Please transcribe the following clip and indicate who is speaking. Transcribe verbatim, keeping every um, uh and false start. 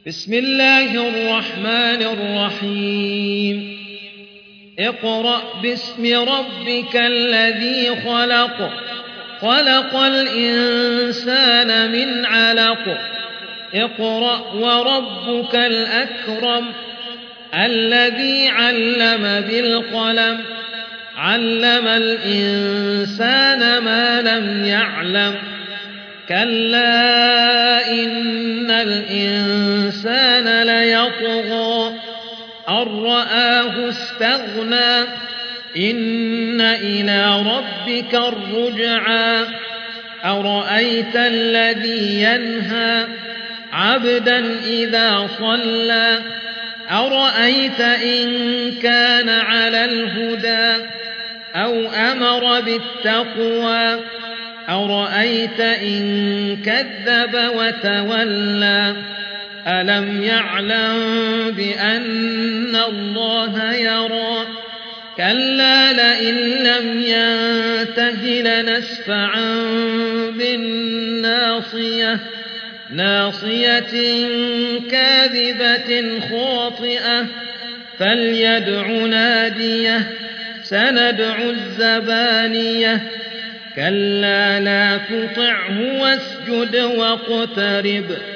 Speaker 1: بسم الله الرحمن الرحيم اقرأ باسم ربك الذي خلق خلق الإنسان من علق اقرأ وربك الأكرم الذي علم بالقلم علم الإنسان ما لم يعلم كلا إن الإنسان ليطغى أن رآه استغنى إن إلى ربك الرجعى أرأيت الذي ينهى عبدا إذا صلى أرأيت إن كان على الهدى أو أمر بالتقوى أرأيت إن كذب وتولى ألم يعلم بأن الله يرى كلا لئن لم ينته لنسفعا بالناصية ناصية كاذبة خاطئة فليدع ناديه سندع الزبانية كلا لا تطعه واسجد واقترب